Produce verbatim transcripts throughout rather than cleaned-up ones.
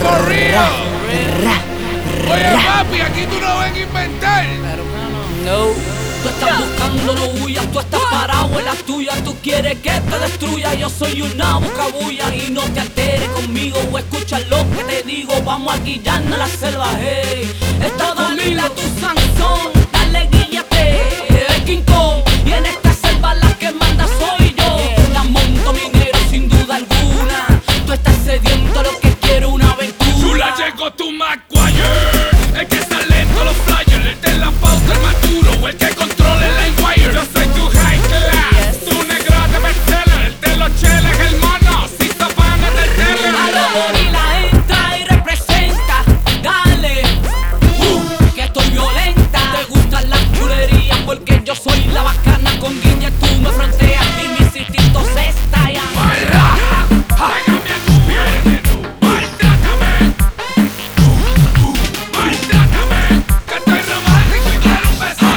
for real. Oye, papi, aquí tú no ven a inventar. No. Tú estás buscando, no huyas, tú estás parado en la tuya. Tú quieres que te destruya, yo soy una buscabulla. Y no te alteres conmigo o escucha lo que te digo. Vamos a guillarnos a la selva, hey. Esta dormila tu Sansón, dale guíllate, el King Kong. Y en esta selva la que manda soy yo. La monto minero sin duda alguna. Tú estás sediento, lo que quiero una aventura. Chula llegó tu McGuire, el que está lento los flyers, el de la pauta, el maduro, el que controla el line wire. Yo soy tu high class, tu negro de bestseller, el de los cheles, el mono, si sopanes del tele. A lo gorila entra y representa, dale, uh, que estoy violenta. Te gustan las chulerías porque yo soy la bacana. Con guiña tú me fronteas y mis instintos se estallan. Pégame a tu piel, maltrátame, maltrátame, que estoy romántico y quiero un beso.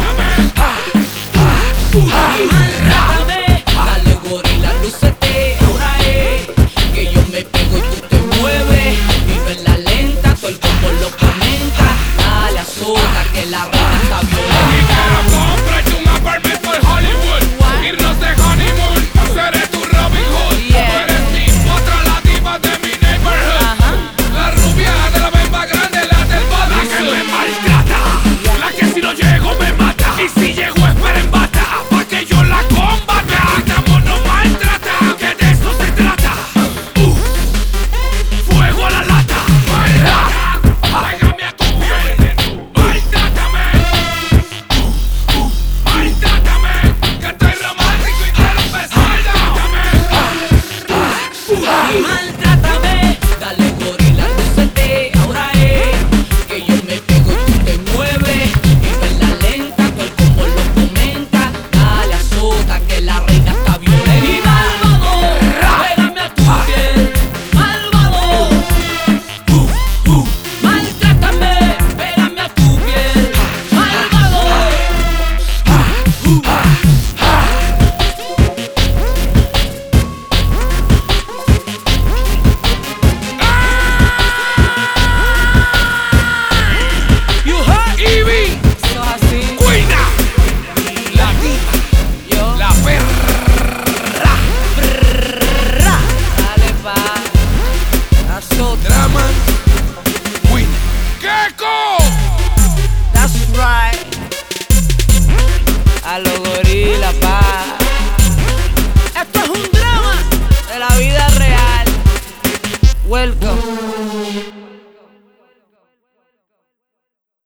Maltrátame, dale gorila, lúcete, ahora es que yo me pego y tú te mueves. Vive en la lenta, todo el combo lo comenta. Dale azota que la reina está Y violenta. quiero comprarte un apartment por Hollywood, irnos de honeymoon, seré tu Robin Hood. Tú eres mi otra, la diva de mi neighborhood, la rubia de la bemba grande, la del bodysuit. La que me maltrata, la que si no llego me mata, y si llego espera en bata, pa' que yo la combata. Estamos no maltrata, que de eso se trata. Uh, fuego a la lata, maltrata, pégame a tu piel, maltrátame. Maltrátame, que estoy romántico y quiero un beso. Maltrátame, dale gorila, lúcete, ahora es que yo me pego y tú te mueves. Vive en la lenta, todo el combo lo comenta. Dale azota que la reina está violenta. Y malvado, pégame a tu piel, malvado. Maltrátame, pégame a tu piel, malvado. You heard? Ivy, Eso es así, Cuina, la diva, yo. la perra, Dale pa, azota. drama, Cuina. ¡Keko! That's right. A lo gorila, pa. Esto es un drama de la vida real. Welcome.